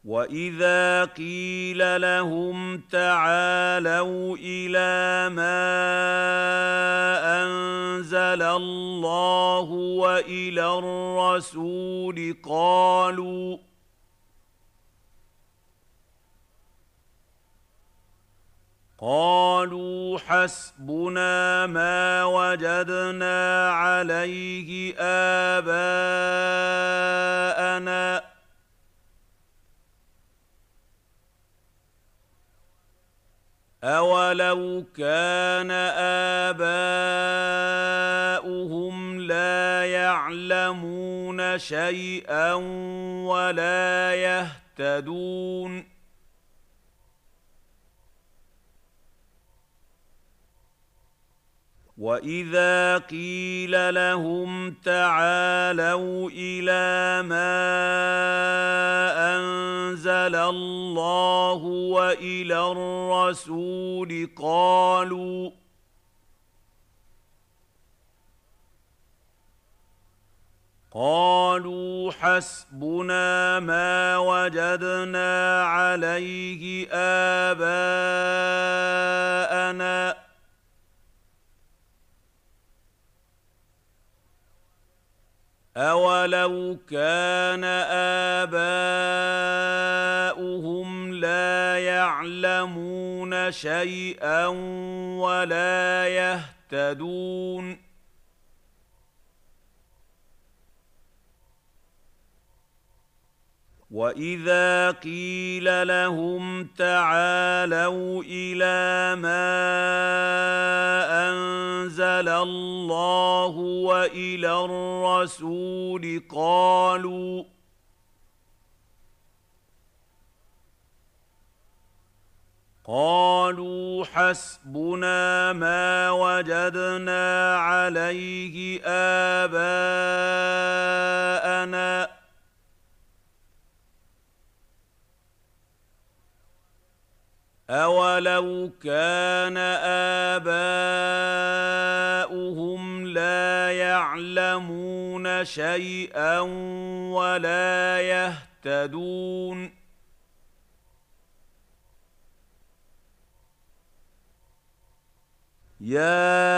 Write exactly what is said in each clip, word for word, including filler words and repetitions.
وَإِذَا قِيلَ لَهُمْ تَعَالَوْا إِلَىٰ مَا أَنزَلَ اللَّهُ وَإِلَى الرَّسُولِ قَالُوا قالوا حسبنا ما وجدنا عليه آباءنا أولو كان آباؤهم لا يعلمون شيئا ولا يهتدون وَإِذَا قِيلَ لَهُمْ تَعَالَوْا إِلَىٰ مَا أَنزَلَ اللَّهُ وَإِلَى الرَّسُولِ قَالُوا قَالُوا حَسْبُنَا مَا وَجَدْنَا عَلَيْهِ آبَاءَنَا أَوَلَوْ كَانَ آبَاؤُهُمْ لَا يَعْلَمُونَ شَيْئًا وَلَا يَهْتَدُونَ وَإِذَا قِيلَ لَهُمْ تَعَالَوْا إِلَىٰ مَا أَنزَلَ اللَّهُ وَإِلَى الرَّسُولِ قَالُوا قَالُوا حَسْبُنَا مَا وَجَدْنَا عَلَيْهِ آبَاءَنَا أَوَلَوْ كَانَ آبَاؤُهُمْ لَا يَعْلَمُونَ شَيْئًا وَلَا يَهْتَدُونَ يَا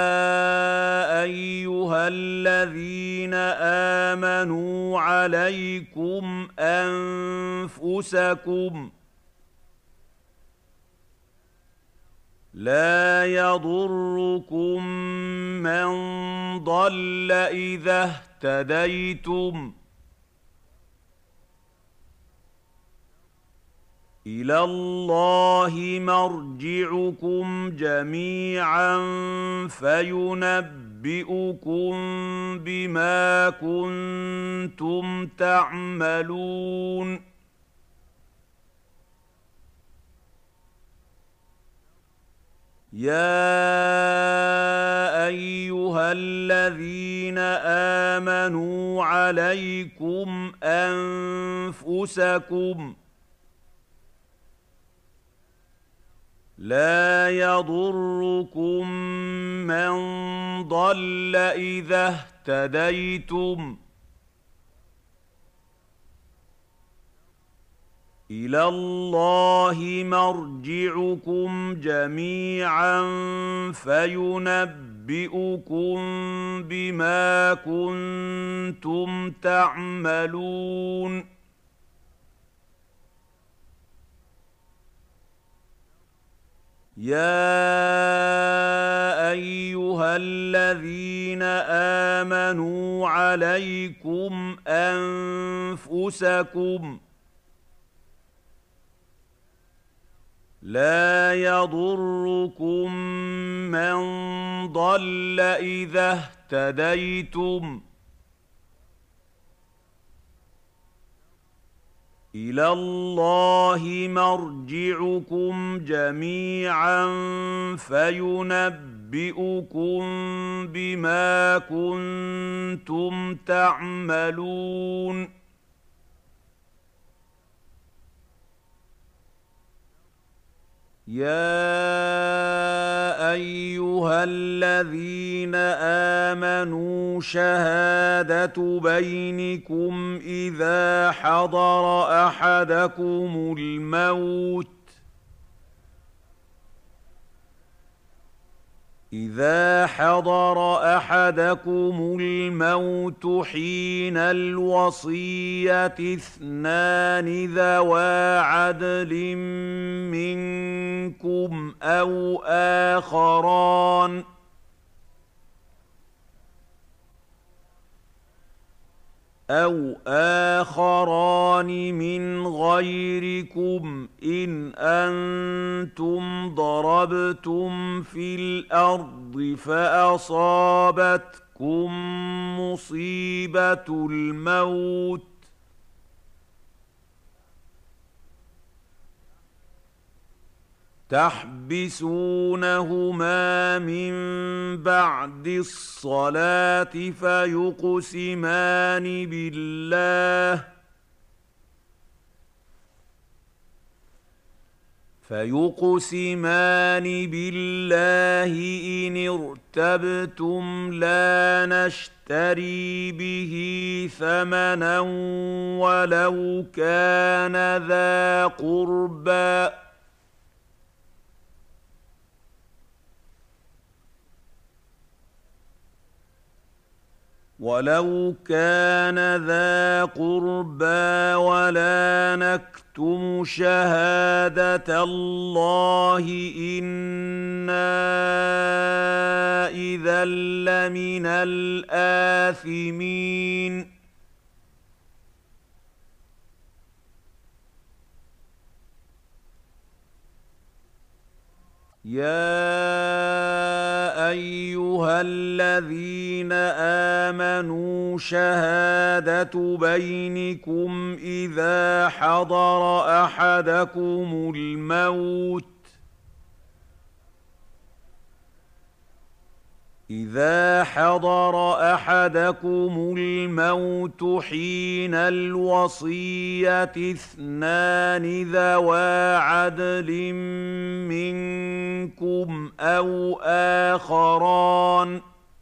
أَيُّهَا الَّذِينَ آمَنُوا عَلَيْكُمْ أَنفُسَكُمْ لَا يَضُرُّكُم مَّن ضَلَّ إِذَا اهْتَدَيْتُمْ إِلَى اللَّهِ مَرْجِعُكُمْ جَمِيعًا فَيُنَبِّئُكُم بِمَا كُنتُمْ تَعْمَلُونَ يَا أَيُّهَا الَّذِينَ آمَنُوا عَلَيْكُمْ أَنفُسَكُمْ لَا يَضُرُّكُم مَّن ضَلَّ إِذَا اهْتَدَيْتُمْ إِلَى اللَّهِ مَرْجِعُكُمْ جَمِيعًا فَيُنَبِّئُكُم بِمَا كُنتُمْ تَعْمَلُونَ يَا أَيُّهَا الَّذِينَ آمَنُوا عَلَيْكُمْ أَنفُسَكُمْ لَا يَضُرُّكُم مَّن ضَلَّ إِذَا اهْتَدَيْتُمْ إِلَى اللَّهِ مَرْجِعُكُمْ جَمِيعًا فَيُنَبِّئُكُم بِمَا كُنتُمْ تَعْمَلُونَ يَا أَيُّهَا أيها الذين آمنوا شهادة بينكم إذا حضر أحدكم الموت إذا حضر أحدكم الموت حين الوصية اثنان ذوا عدل منكم أو آخران أو آخران من غيركم إن أنتم ضربتم في الأرض فأصابتكم مصيبة الموت تحبسونهما من بعد الصلاة فيقسمان بالله فيقسمان بالله إن ارتبتم لا نشتري به ثمنا ولو كان ذا قربى ولو كان ذا قربى ولا نكتم شهادة الله إنا إذا لمن الآثمين يا أيها الذين آمنوا شهادة بينكم إذا حضر أحدكم الموت إذا حضر أحدكم الموت حين الوصية اثنان ذوا عدل منكم أو آخران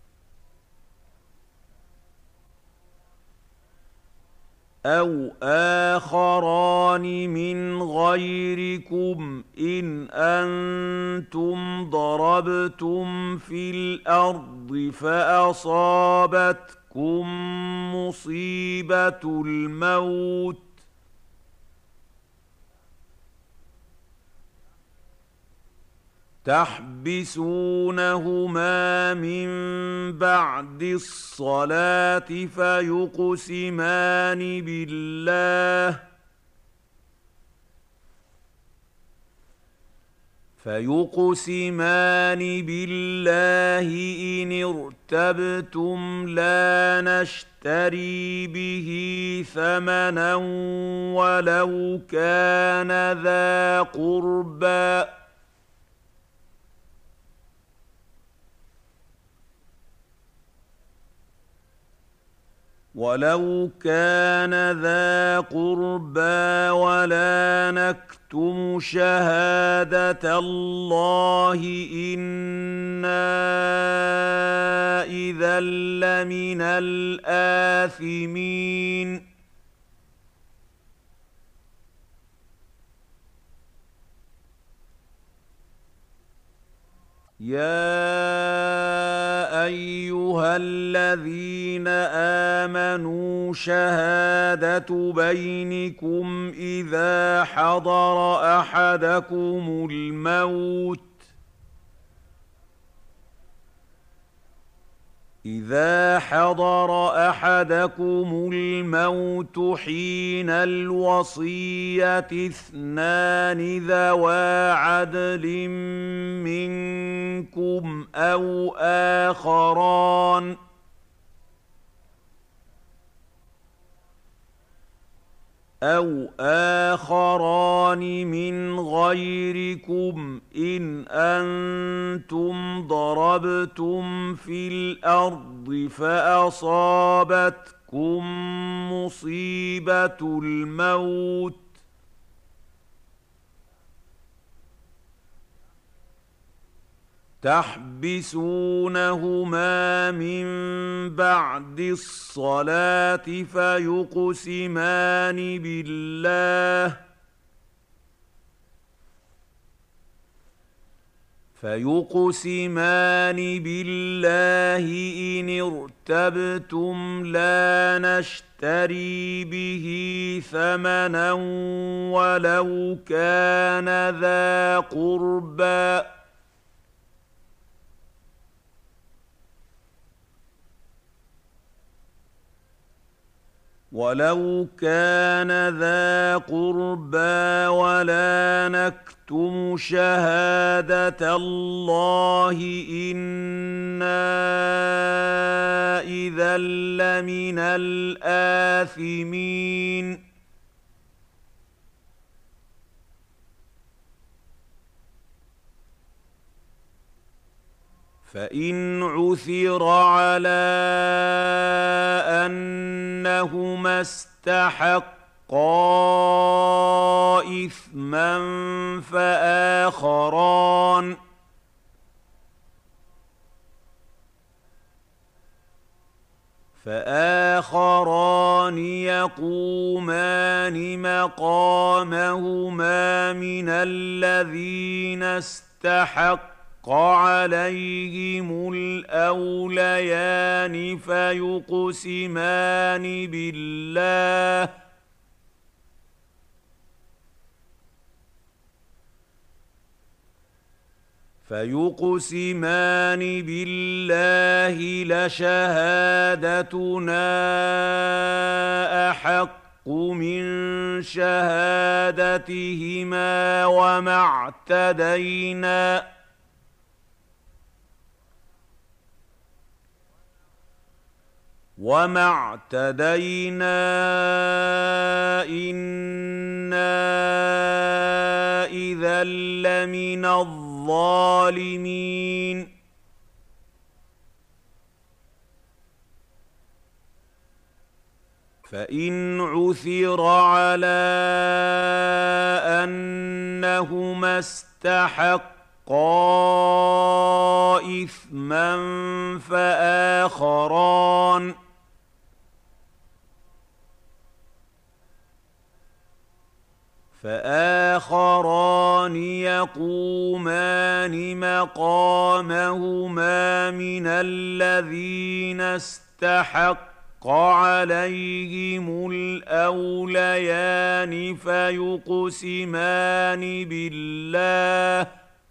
أو آخران من غيركم إن أنتم ضربتم في الأرض فأصابتكم مصيبة الموت تحبسونهما من بعد الصلاة فيقسمان بالله فيقسمان بالله إن ارتبتم لا نشتري به ثمنا ولو كان ذا قربى ولو كان ذا قربى ولا نكتم شهادة الله إنا إذا لمن الآثمين يا أيها الذين آمنوا شهادة بينكم إذا حضر أحدكم الموت إذا حضر أحدكم الموت حين الوصية اثنان ذوا عدل منكم أو آخران أو آخران من غيركم إن أنتم ضربتم في الأرض فأصابتكم مصيبة الموت تحبسونهما من بعد الصلاة فيقسمان بالله فيقسمان بالله إن ارتبتم لا نشتري به ثمنا ولو كان ذا قربى ولو كان ذا قربى ولا نكتم شهادة الله إنا إذا لمن الآثمين فإن عثر على أنهما استحقا إثما فآخران فآخران يقومان مقامهما من الذين استحقوا عليهم الأوليان فيقسمان بالله فيقسمان بالله لشهادتنا أحق من شهادتهما وما اعتدينا وما اعتدينا إنا إذا لمن الظالمين فإن عثر على أنهما استحقا إثما فآخران فآخران يقومان مقامهما من الذين استحق عليهم الأوليان فيقسمان بالله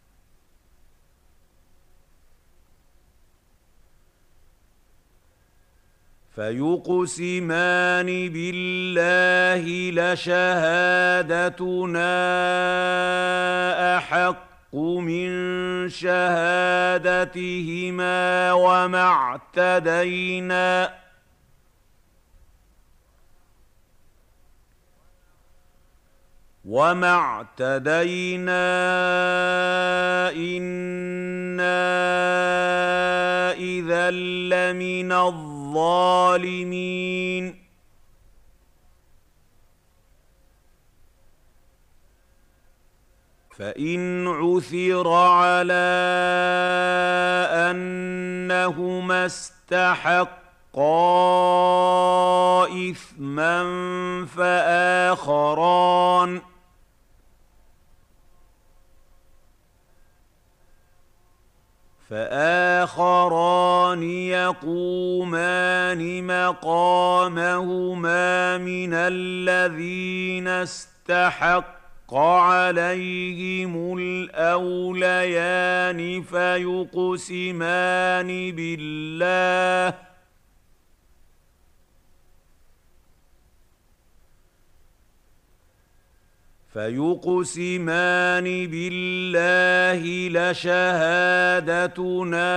فيقسمان بالله لشهادتنا أحق من شهادتهما وما اعتدينا وما اعتدينا إنا إذا لمن الظالمين فإن عثر على أنهما استحقا إثما فآخران فآخران يقومان مقامهما من الذين استحق عليهم الأوليان فيقسمان بالله فيقسمان بالله لشهادتنا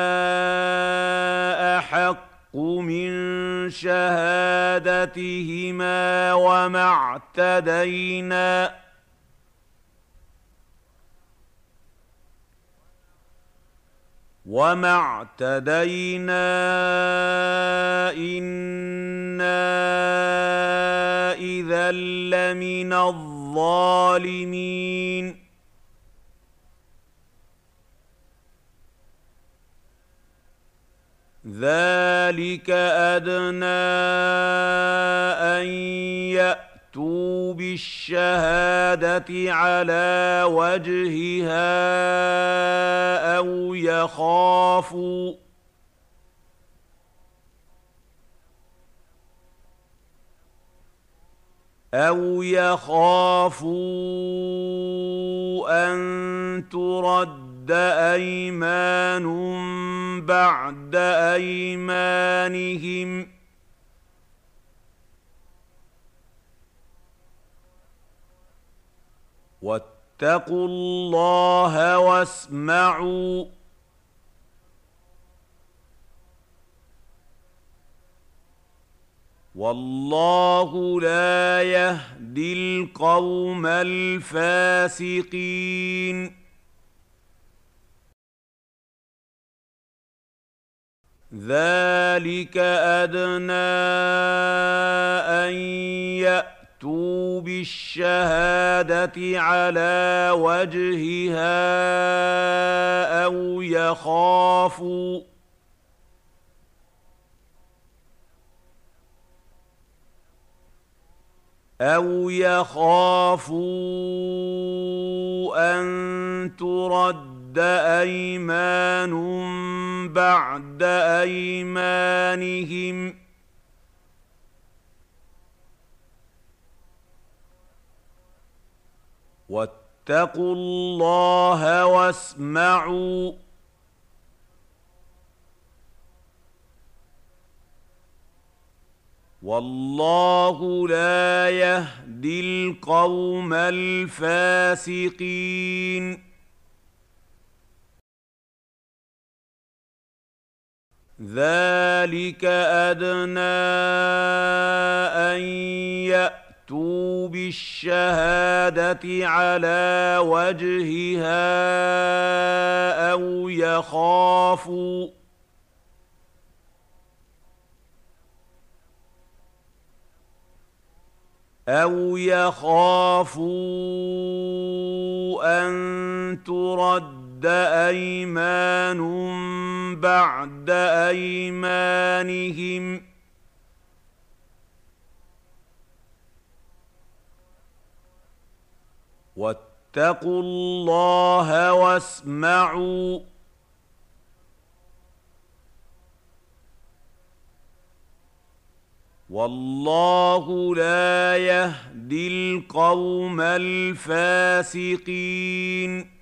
أحق من شهادتهما وما اعتدينا وما اعتدينا إنا إذا لمن الظالمين ذلك أدنى أن يأتوا بالشهادة على وجهها أو يخافوا أو يخافوا أن ترد أيمان بعد أيمانهم واتقوا الله واسمعوا والله لا يهدي القوم الفاسقين ذلك أدنى أن يأتوا بالشهادة على وجهها أو يخافوا أو يخافوا أن ترد أيمان بعد أيمانهم واتقوا الله واسمعوا والله لا يهدي القوم الفاسقين ذلك أدنى أن يأتوا بالشهادة على وجهها أو يخافوا أو يخافوا أن ترد أيمان بعد أيمانهم واتقوا الله واسمعوا والله لا يهدي القوم الفاسقين